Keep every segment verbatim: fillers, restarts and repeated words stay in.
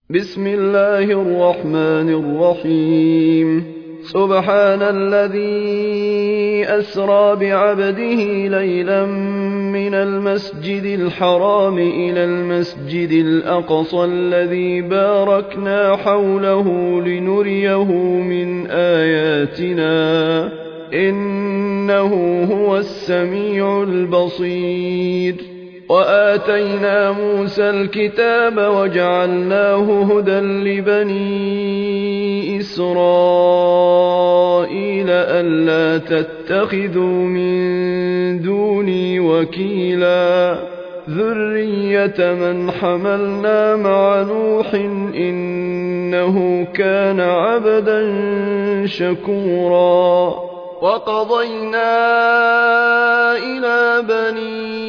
بسم الله الرحمن الرحيم سبحان الذي أسرى بعبده ليلا من المسجد الحرام إلى المسجد الأقصى الذي باركنا حوله لنريه من آياتنا إنه هو السميع البصير وآتينا موسى الكتاب وجعلناه هدى لبني إسرائيل ألا تتخذوا من دوني وكيلا ذرية من حملنا مع نوح إنه كان عبدا شكورا وقضينا إلى بني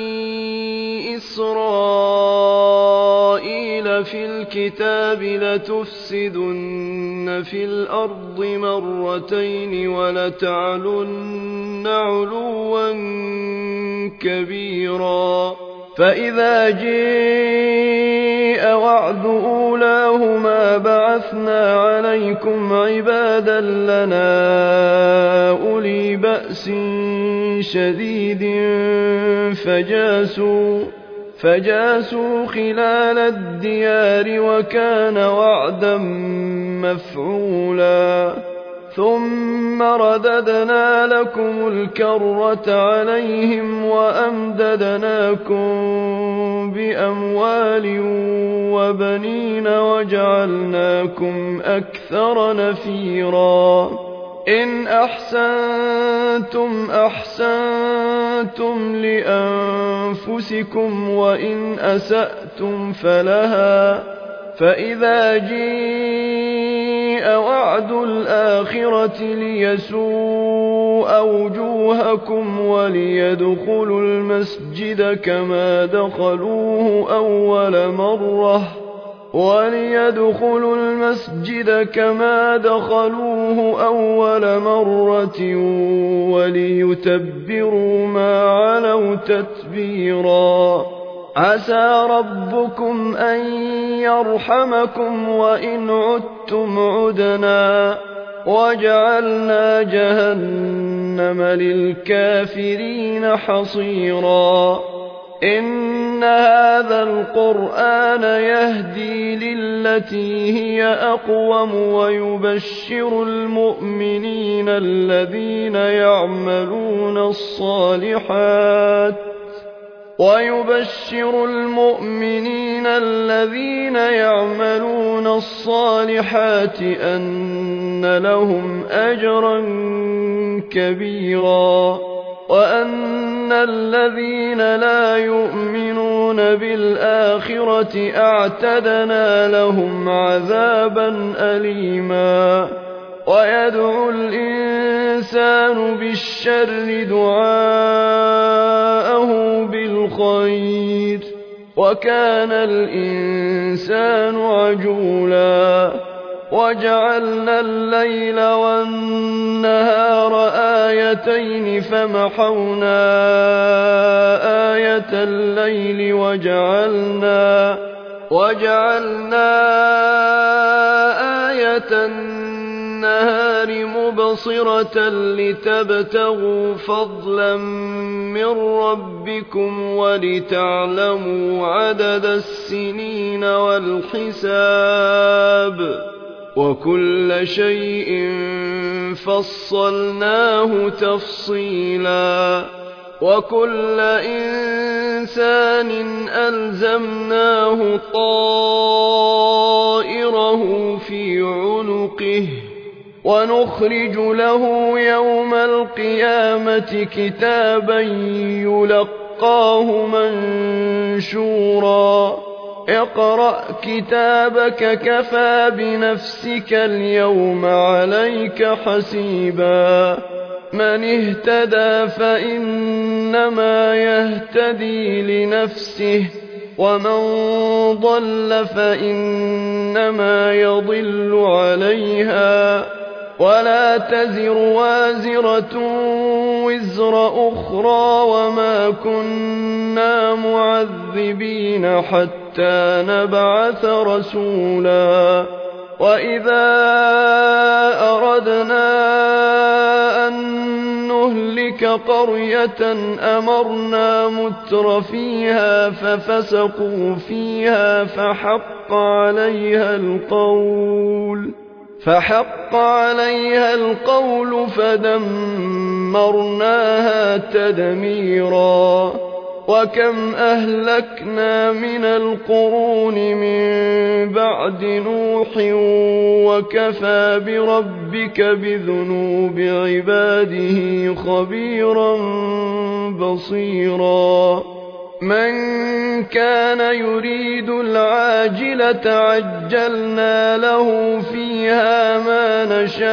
إسرائيل في الكتاب لتفسدن في الأرض مرتين ولتعلن علوا كبيرا فإذا جاء وعد أولاهما بعثنا عليكم عبادا لنا أولي بأس شديد فجاسوا فجاسوا خلال الديار وكان وعدا مفعولا ثم رددنا لكم الكرة عليهم وأمددناكم بأموال وبنين وجعلناكم أكثر نفيرا إن أحسنتم أحسنتم لأنفسكم وإن أسأتم فلها فإذا جاء وعد الآخرة ليسوء وجوهكم وليدخلوا المسجد كما دخلوه أول مرة وليدخلوا المسجد كما دخلوه أول مرة وليتبروا ما علوا تتبيرا عسى ربكم أن يرحمكم وإن عدتم عدنا وجعلنا جهنم للكافرين حصيرا إن هذا القرآن يهدي للتي هي أقوم ويبشر المؤمنين الذين يعملون الصالحات ويبشر المؤمنين الذين يعملون الصالحات أن لهم أجرا كبيرا وأن الذين لا يؤمنون بالآخرة أعتدنا لهم عذابا أليما ويدعو الإنسان بالشر دعاءه بالخير وكان الإنسان عجولا وجعلنا الليل والنهار آيتين فمحونا آية الليل وجعلنا وجعلنا آية النهار مبصرة لتبتغوا فضلا من ربكم ولتعلموا عدد السنين والحساب وكل شيء فصلناه تفصيلا وكل إنسان ألزمناه طائره في عنقه ونخرج له يوم القيامة كتابا يلقاه منشورا اقرأ كتابك كفى بنفسك اليوم عليك حسيبا من اهتدى فإنما يهتدي لنفسه ومن ضل فإنما يضل عليها ولا تزر وازرة وزر أخرى وما كنا معذبين حتى حتى نبعث رسولا وإذا أردنا أن نهلك قرية أمرنا متر فيها ففسقوا فيها فحق عليها القول فحق عليها القول فدمرناها تدميرا وكم أهلكنا من القرون من بعد نوح وكفى بربك بذنوب عباده خبيرا بصيرا من كان يريد العاجلة عجلنا له فيها ما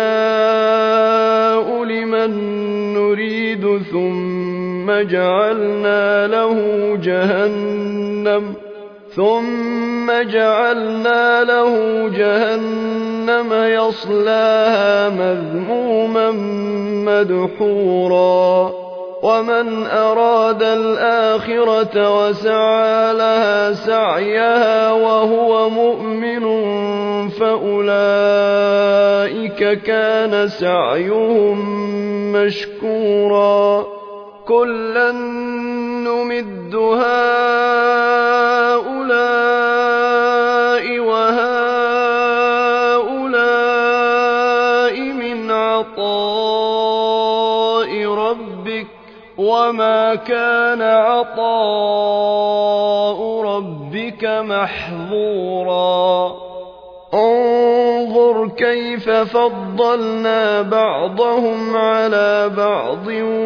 نشاء لمن نريد ثم جعلنا له جهنم ثم جعلنا له جهنم يصلاها مذموما مدحورا ومن أراد الآخرة وسعى لها سعيها وهو مؤمن فأولئك كان سعيهم مشكورا كلا نمد هؤلاء وهؤلاء من عطاء ربك وما كان عطاء ربك محظورا انظر كيف فضلنا بعضهم على بعض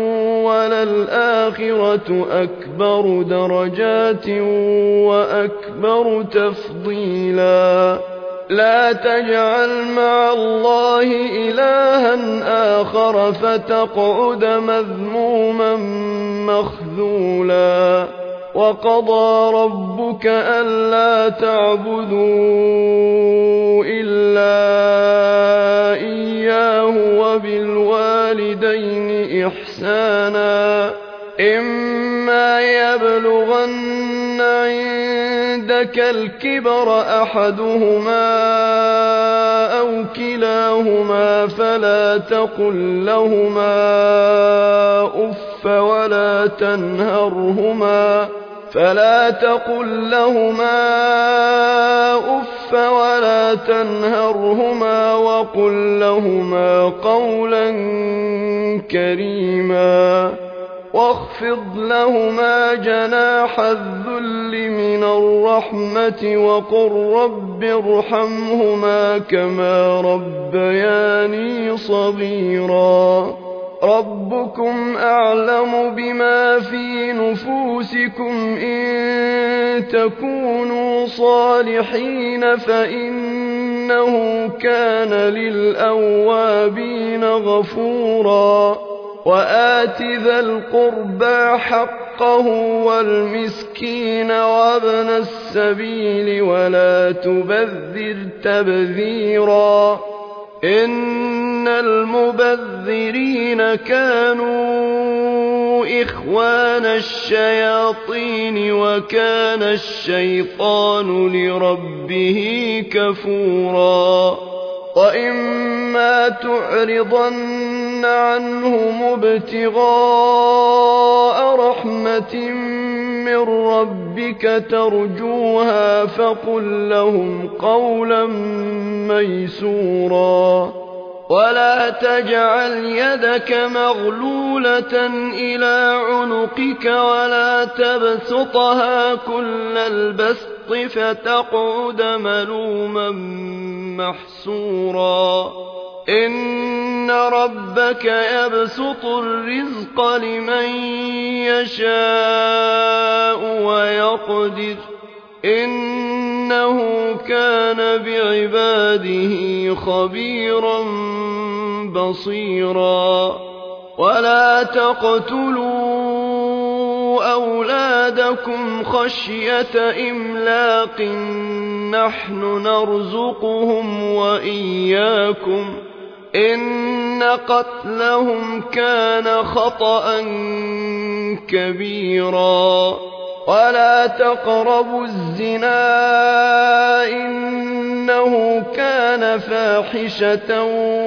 وللآخرة أكبر درجات وأكبر تفضيلا لا تجعل مع الله إلها آخر فتقعد مذموما مخذولا وقضى ربك ألا تعبدوا إلا إياه وبالوالدين إحسانا إما يبلغن عندك الكبر أحدهما أو كلاهما فلا تقل لهما أف ولا تنهرهما فلا تقل لهما أف ولا تنهرهما وقل لهما قولا كريما واخفض لهما جناح الذل من الرحمة وقل رب ارحمهما كما ربياني صغيرا ربكم أعلم بما في نفوسكم إن تكونوا صالحين فإنه كان للأوابين غفورا وآت ذا القربى حقه والمسكين وابن السبيل ولا تبذر تبذيرا إن المبذرين كانوا إخوان الشياطين وكان الشيطان لربه كفورا وإما تعرضن عنهم ابتغاء رحمة من ربك ترجوها فقل لهم قولا ميسورا ولا تجعل يدك مغلولة إلى عنقك ولا تبسطها كل البسط فتقعد ملوما محسورا إن ربك يبسط الرزق لمن يشاء ويقدر إنه كان بعباده خبيرا بصيرا ولا تقتلوا أولادكم خشية إملاق نحن نرزقهم وإياكم إن قتلهم كان خطأ كبيرا ولا تقربوا الزنا إنه كان فاحشة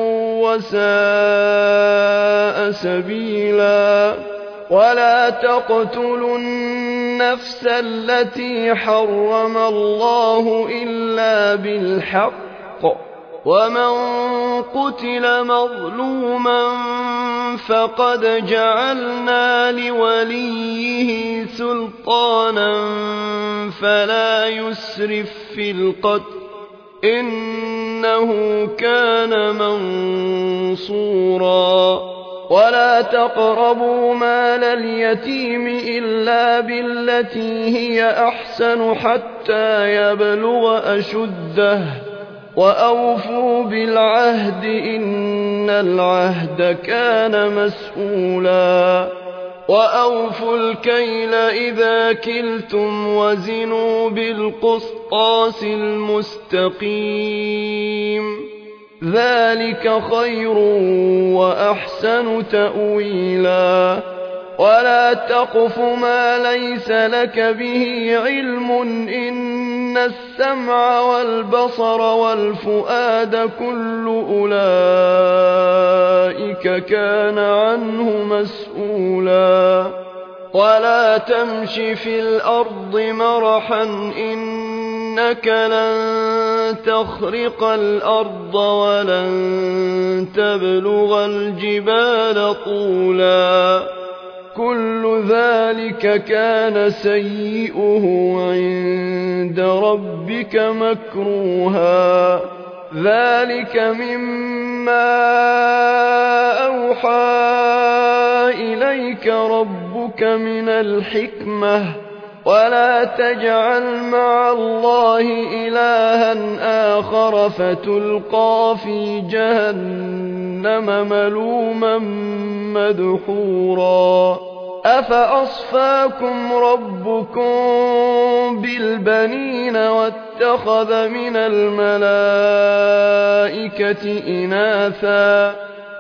وساء سبيلا ولا تقتلوا النفس التي حرم الله إلا بالحق ومن قتل مظلوما فقد جعلنا لوليه سلطانا فلا يسرف في القتل إنه كان منصورا ولا تقربوا مال اليتيم إلا بالتي هي أحسن حتى يبلغ أشده وأوفوا بالعهد إن العهد كان مسؤولا وأوفوا الكيل إذا كلتم وزنوا بالقسطاس المستقيم ذلك خير وأحسن تأويلا ولا تقف ما ليس لك به علم إن السمع والبصر والفؤاد كل أولئك كان عنه مسؤولا ولا تمش في الأرض مرحا إنك لن تخرق الأرض ولن تبلغ الجبال طولا كل ذلك كان سيئه عند ربك مكروها ذلك مما أوحى إليك ربك من الحكمة ولا تجعل مع الله إلها آخر فتلقى في جهنم ملوما مدحورا أفأصفاكم ربكم بالبنين واتخذ من الملائكة إناثا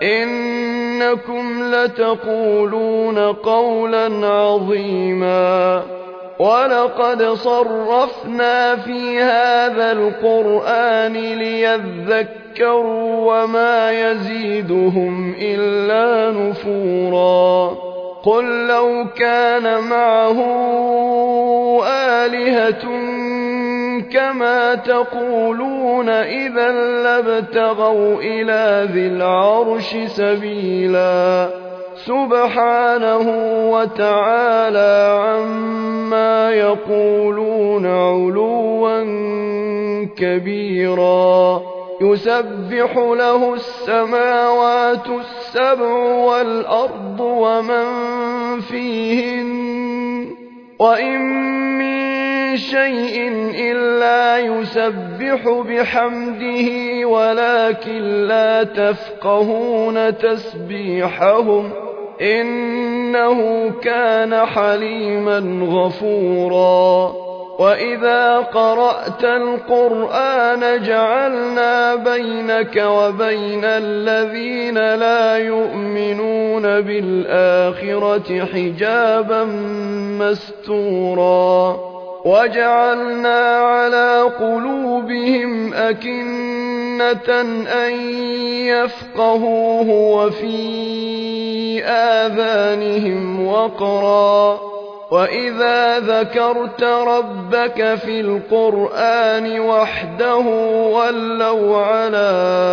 إنكم لتقولون قولا عظيما ولقد صرفنا في هذا القرآن ليذكروا وما يزيدهم إلا نفورا قل لو كان معه آلهة كما تقولون إذا لابتغوا إلى ذي العرش سبيلا سبحانه وتعالى عما يقولون علوا كبيرا يسبح له السماوات السبع والأرض ومن فيهن وإن من شيء إلا يسبح بحمده ولكن لا تفقهون تسبيحهم إنه كان حليما غفورا وإذا قرأت القرآن جعلنا بينك وبين الذين لا يؤمنون بالآخرة حجابا مستورا وجعلنا على قلوبهم أكنة أن يفقهوه وفي آذانهم وقرا وإذا ذكرت ربك في القرآن وحده ولوا على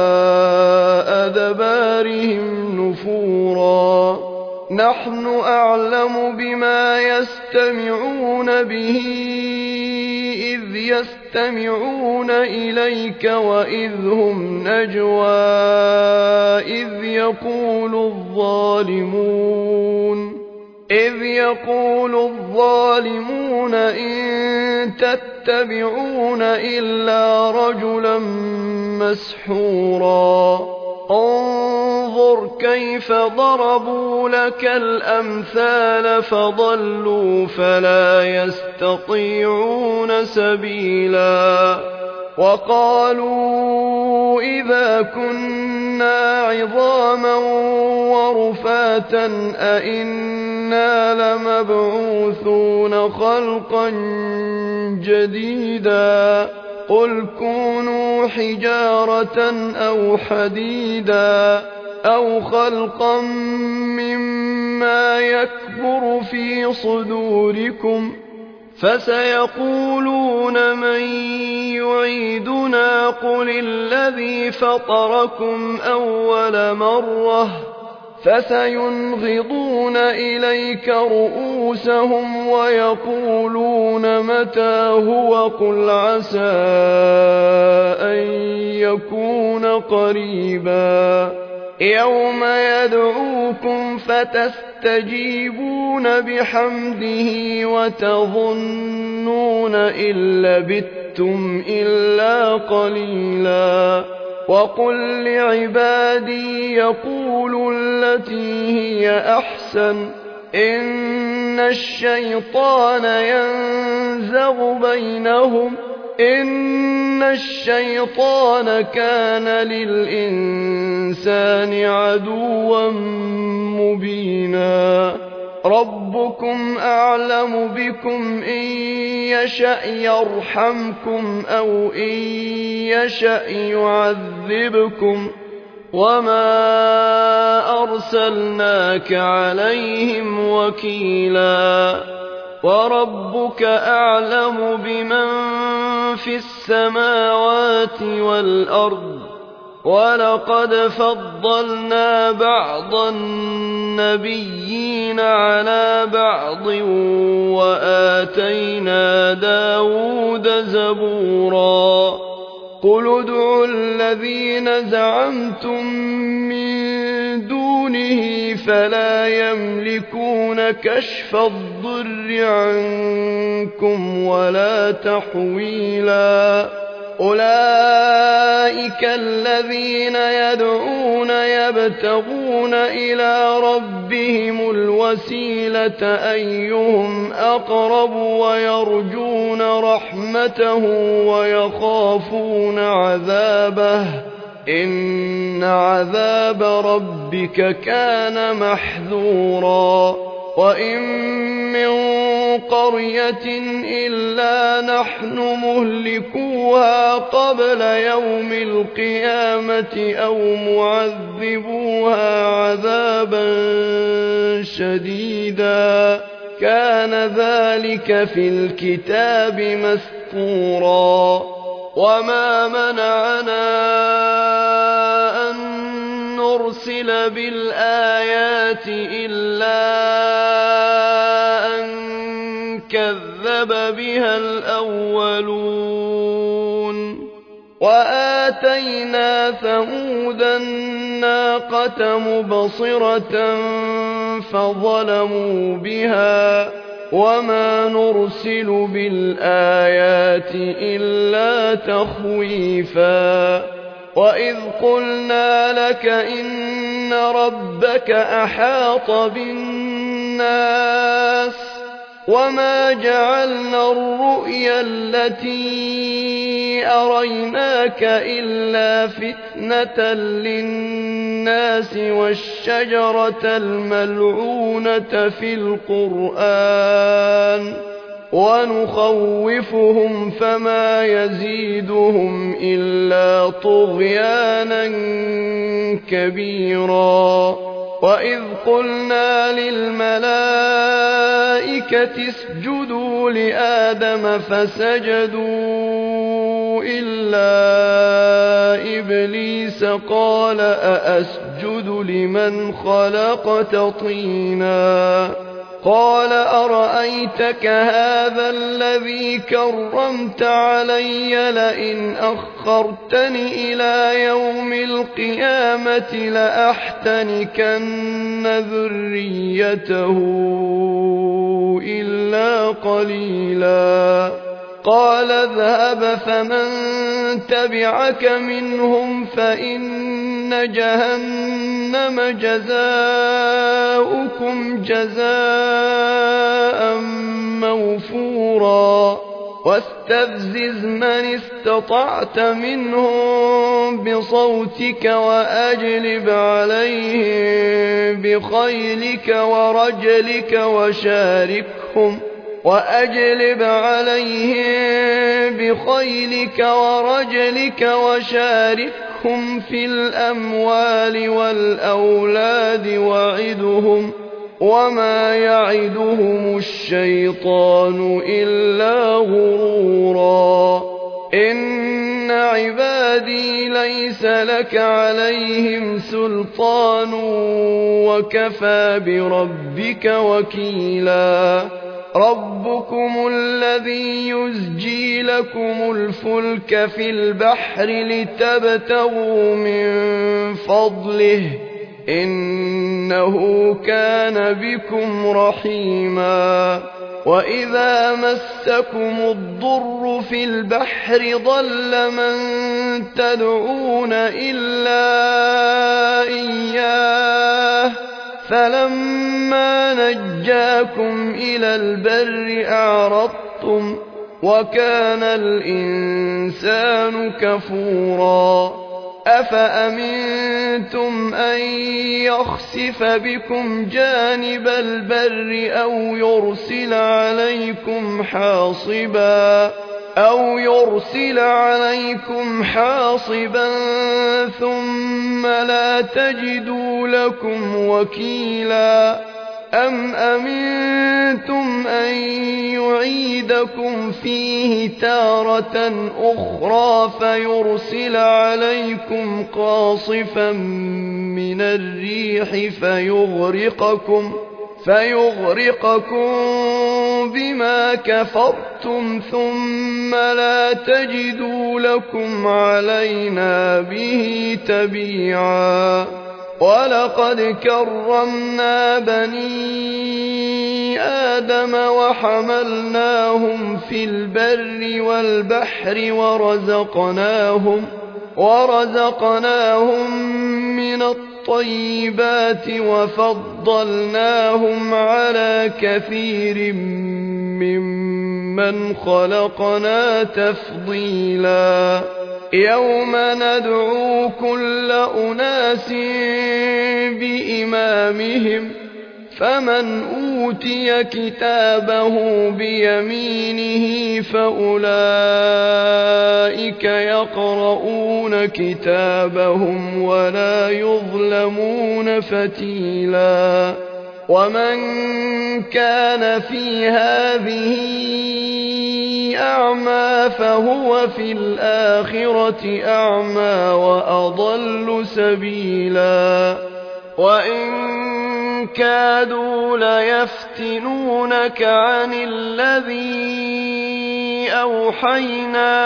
أدبارهم نفورا نحن أعلم بما يستمعون به إذ يستمعون إليك وإذ هم نجوى إذ يقول الظالمون إذ يقول الظالمون إن تتبعون إلا رجلا مسحورا انظر كيف ضربوا لك الأمثال فضلوا فلا يستطيعون سبيلا وقالوا إذا كنا عظاما ورفاتا أئنا أئنا لمبعوثون خلقا جديدا قل كونوا حجارة أو حديدا أو خلقا مما يكبر في صدوركم فسيقولون من يعيدنا قل الذي فطركم أول مرة فسينغضون إليك رؤوسهم ويقولون متى هو قل عسى أن يكون قريبا يوم يدعوكم فتستجيبون بحمده وتظنون إن لبثتم إلا قليلا وقل لعبادي يقولوا التي هي أحسن إن الشيطان ينزغ بينهم إن الشيطان كان للإنسان عدوا مبينا ربكم أعلم بكم إن يشأ يرحمكم أو إن يشأ يعذبكم وما أرسلناك عليهم وكيلا وربك أعلم بمن في السماوات والأرض ولقد فضلنا بعض النبيين على بعض وآتينا داود زبورا قل ادعوا الذين زعمتم من دونه فلا يملكون كشف الضر عنكم ولا تحويلا أولئك الذين يدعون يبتغون إلى ربهم الوسيلة أيهم أقرب ويرجون رحمته ويخافون عذابه إن عذاب ربك كان محذورا وإن من قرية إلا نحن مهلكوها قبل يوم القيامة أو معذبوها عذابا شديدا كان ذلك في الكتاب مسطورا وما منعنا أن نرسل بالآيات إلا أن كذب بها الأولون وآتينا ثمود الناقة مبصرة فظلموا بها وما نرسل بالآيات إلا تخويفا وإذ قلنا لك إن ربك أحاط بالناس وما جعلنا الرؤيا التي أريناك إلا فتنة للناس والشجرة الملعونة في القرآن ونخوفهم فما يزيدهم إلا طغيانا كبيرا وإذ قلنا للملائكة اسجدوا لآدم فسجدوا إلا إبليس قال أأسجد لمن خلقت طينا قال أرأيتك هذا الذي كرمت علي لئن أخرتني إلى يوم القيامة لأحتنكن ذريته إلا قليلا قال اذهب فمن تبعك منهم فإن جهنم جزاؤكم جزاء موفورا واستفزز من استطعت منهم بصوتك وأجلب عليهم بخيلك ورجلك وشاركهم وأجلب عليهم بخيلك ورجلك وشاركهم في الأموال والأولاد وعدهم وما يعدهم الشيطان إلا غرورا إن عبادي ليس لك عليهم سلطان وكفى بربك وكيلا ربكم الذي يزجي لكم الفلك في البحر لتبتغوا من فضله إنه كان بكم رحيما وإذا مسكم الضر في البحر ضل من تدعون إلا إياه فلما نجاكم إلى البر أعرضتم وكان الإنسان كفورا أفأمنتم أن يخسف بكم جانب البر أو يرسل عليكم حاصبا أو يرسل عليكم حاصبا ثم لا تجدوا لكم وكيلا أم أمنتم أن يعيدكم فيه تارة أخرى فيرسل عليكم قاصفا من الريح فيغرقكم فيغرقكم بما كفرتم ثم لا تجدوا لكم علينا به تبيعا ولقد كرمنا بني آدم وحملناهم في البر والبحر ورزقناهم ورزقناهم من الطيبات وفضلناهم على كثير ممن خلقنا تفضيلا يوم ندعو كل أناس بإمامهم فمن أوتي كتابه بيمينه فأولئك يقرؤون كتابهم ولا يظلمون فتيلا ومن كان في هذه أعمى فهو في الآخرة أعمى وأضل سبيلا وإن كادوا ليفتنونك عن الذي أوحينا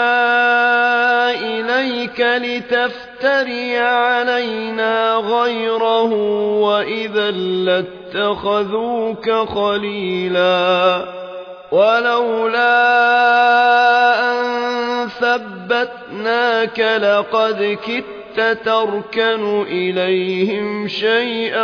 إليك لتفتري علينا غيره وإذا لاتخذوك خليلا ولولا أن ثبتناك لقد كدت تركن إليهم شيئا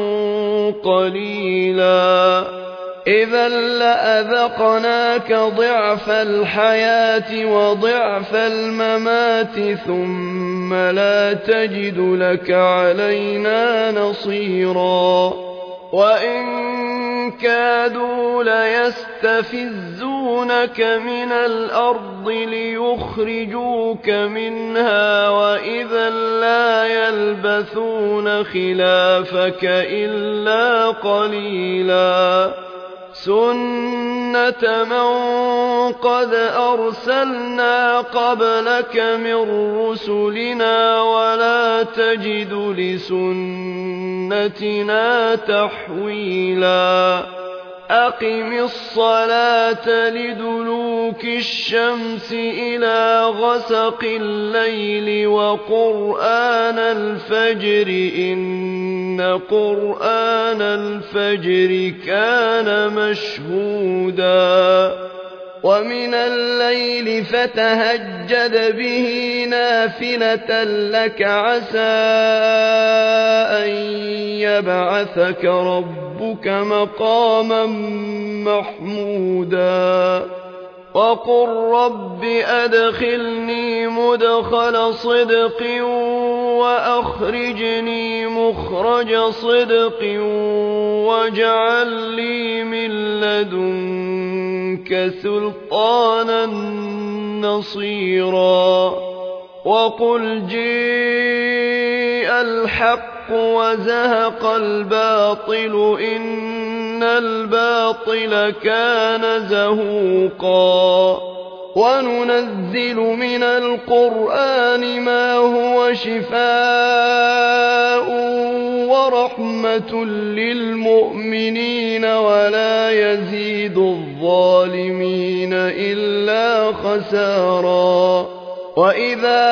قليلا إذا لأذقناك ضعف الحياة وضعف الممات ثم لا تجد لك علينا نصيرا وإن كادوا ليستفزونك من الأرض ليخرجوك منها وإذا لا يلبثون خلافك إلا قليلا سنة من قد أرسلنا قبلك من رسلنا ولا تجد لسنتنا تحويلا أقم الصلاة لدلوك الشمس إلى غسق الليل وقرآن الفجر إن قرآن الفجر كان مشهودا ومن الليل فتهجد به نافلة لك عسى أن يبعثك ربك مقاما محمودا وقل رب أدخلني مدخل صدق وأخرجني مخرج صدق واجعل لي من لدنك سلطانا نصيرا وقل جيء الحق وزهق الباطل إن الباطل كان زهوقا وننزل من القرآن ما هو شفاء ورحمة للمؤمنين ولا يزيد الظالمين إلا خسارا وإذا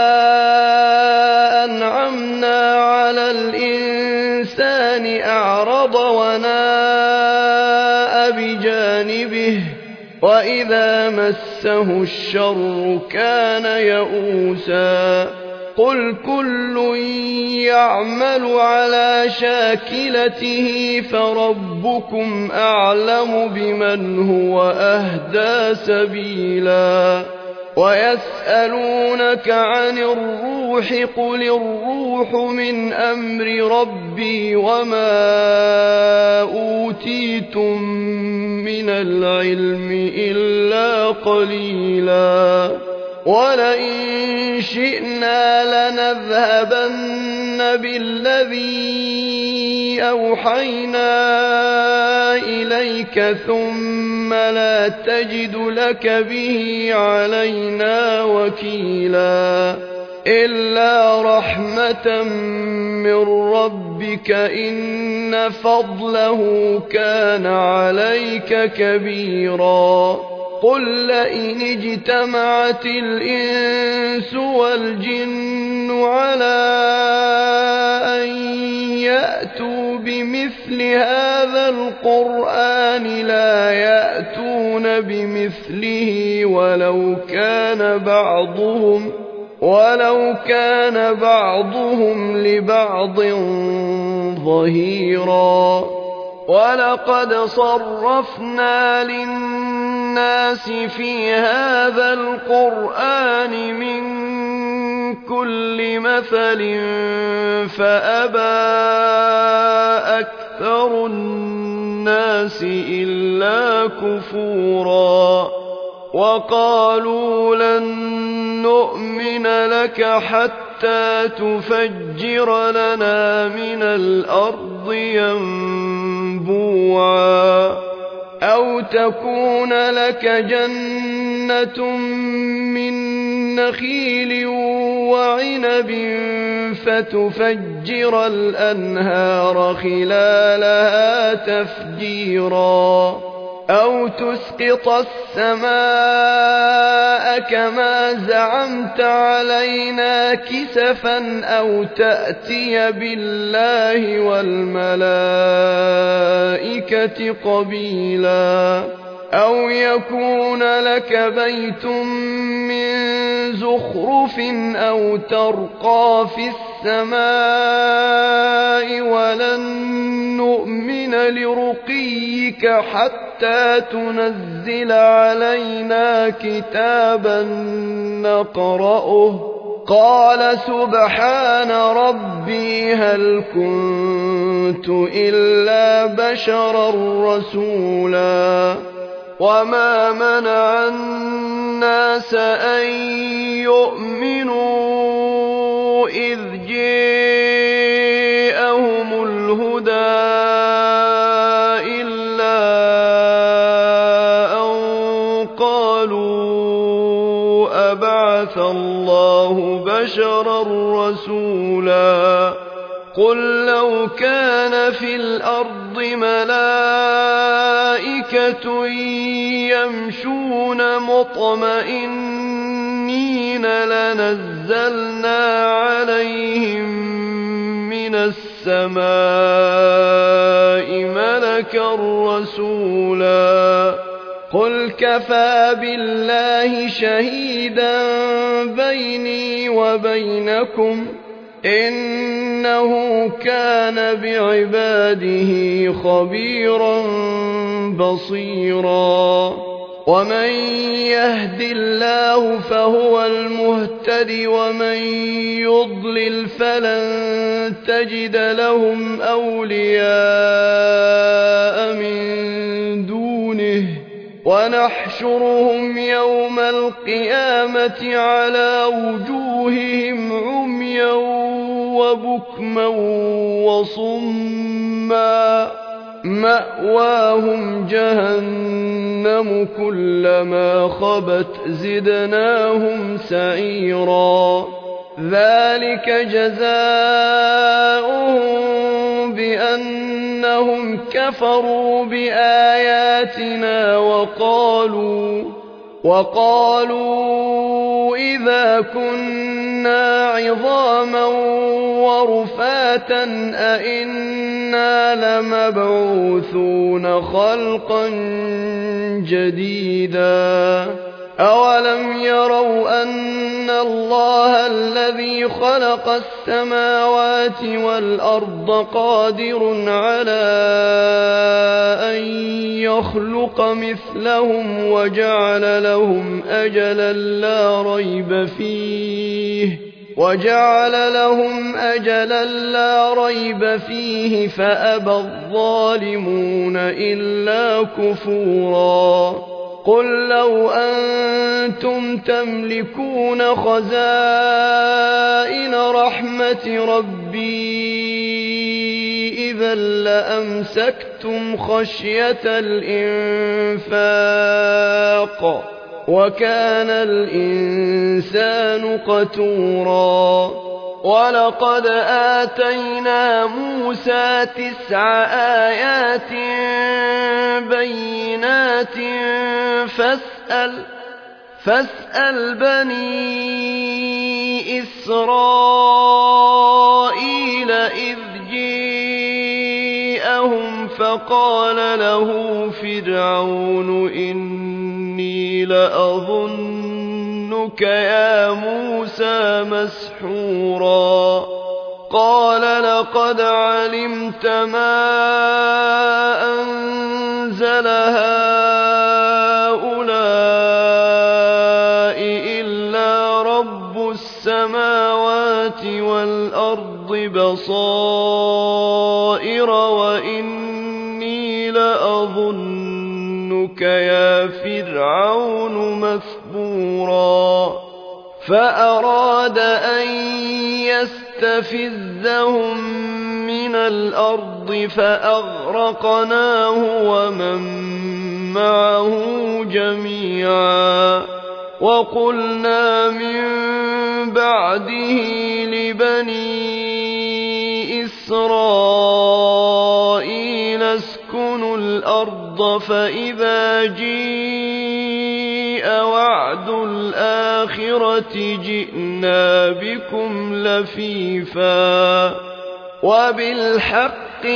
أنعمنا على الإنسان أعرض وناء بجانبه وإذا مسه الشر كان يئوسا قل كل يعمل على شاكلته فربكم أعلم بمن هو أهدى سبيلا ويسألونك عن الروح قل الروح من أمر ربي وما أوتيتم من العلم إلا قليلا ولئن شئنا لنذهبن بالذي أوحينا إليك ثم لا تجد لك به علينا وكيلا إلا رحمة من ربك إن فضله كان عليك كبيرا قل لئن اجتمعت الإنس والجن على أن يأتوا بمثل هذا القرآن لا يأتون بمثله ولو كان بعضهم ولو كان بعضهم لبعض ظهيرا ولقد صرفنا للناس في هذا القرآن من كل مثل فأبى أكثر الناس إلا كفورا وقالوا لن نؤمن لك حتى تفجر لنا من الأرض ينبوعا أو تكون لك جنة من نخيل وعنب فتفجر الأنهار خلالها تفجيرا أو تسقط السماء كما زعمت علينا كسفا أو تأتي بالله والملائكة قبيلا أو يكون لك بيت من زخرف أو ترقى في السماء ولن نؤمن لرقيك حتى تنزل علينا كتابا نقرأه قال سبحان ربي هل كنت إلا بشرا رسولا وما منع الناس أن يؤمنوا إذ جاءهم الهدى إلا أن قالوا أبعث الله بشرا رسولا قل لو كان في الأرض ملائكة يمشون مطمئنين لنزلنا عليهم من السماء ملكا رسولا قل كفى بالله شهيدا بيني وبينكم إنه كان بعباده خبيرا بصيرا ومن يهد الله فهو المهتد ومن يضلل فلن تجد لهم أولياء من دونه ونحشرهم يوم القيامة على وجوههم عميا وبكما وصما مأواهم جهنم كلما خبت زدناهم سعيرا ذلك جزاؤهم بأنهم كفروا بآياتنا وقالوا وقالوا إذا كنا عظاما ورفاتا أئنا لمبعوثون خلقا جديدا أولم يروا أن الله الذي خلق السماوات والأرض قادر على أن يخلق مثلهم وجعل لهم أجلا لا ريب فيه وجعل لهم أجلا لا ريب فيه فأبى الظالمون إلا كفورا قل لو أنتم تملكون خزائن رحمة ربي إذا لأمسكتم خشية الإنفاق وكان الإنسان قتورا ولقد آتينا موسى تسع آيات بينات فاسأل فاسأل بني إسرائيل إذ جاءهم فقال له فرعون إني لأظنك يا موسى مسحورا قال لقد علمت ما أنزل هؤلاء إلا رب السماوات والأرض بصائر وإني لأظنك يا فرعون مثبورا فأراد أن يستفزهم من الأرض فأغرقناه ومن معه جميعا وقلنا من بعده لبني إسرائيل اسكنوا الأرض فإذا جيء وعد الآخرة جئنا بكم لفيفا وبالحق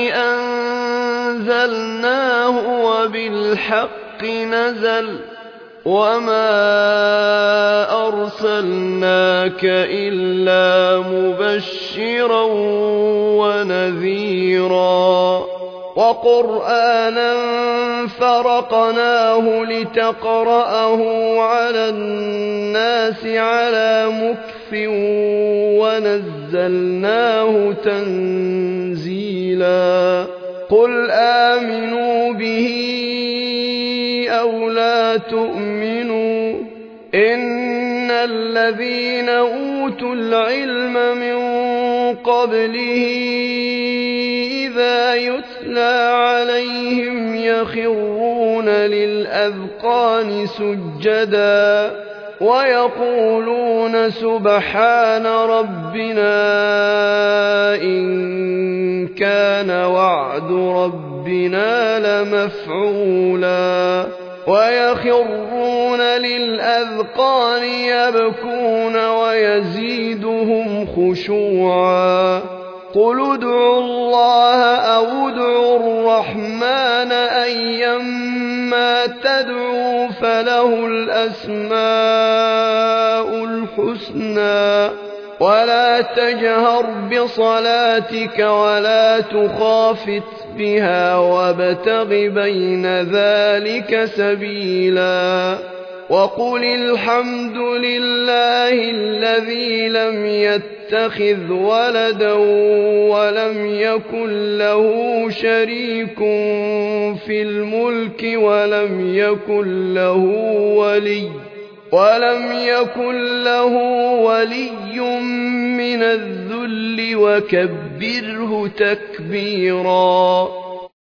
أنزلناه وبالحق نزل وما أرسلناك إلا مبشرا ونذيرا وقرآنا فرقناه لتقرأه على الناس على مكث ونزلناه تنزيلا قل آمنوا به أو لا تؤمنوا إن الذين أوتوا العلم من قبله إذا يتلى عليهم يخرون للأذقان سجدا ويقولون سبحان ربنا إن كان وعد ربنا لمفعولا ويخرون للأذقان يبكون ويزيدهم خشوعا قل ادعوا الله أو ادعوا الرحمن أيما تدعوا فله الأسماء الحسنى ولا تجهر بصلاتك ولا تخافت ربها وابتغ بين ذلك سبيلا وقل الحمد لله الذي لم يتخذ ولدا ولم يكن له شريك في الملك ولم يكن له ولي ولم يكن له ولي من الذل وكبره تكبيرا.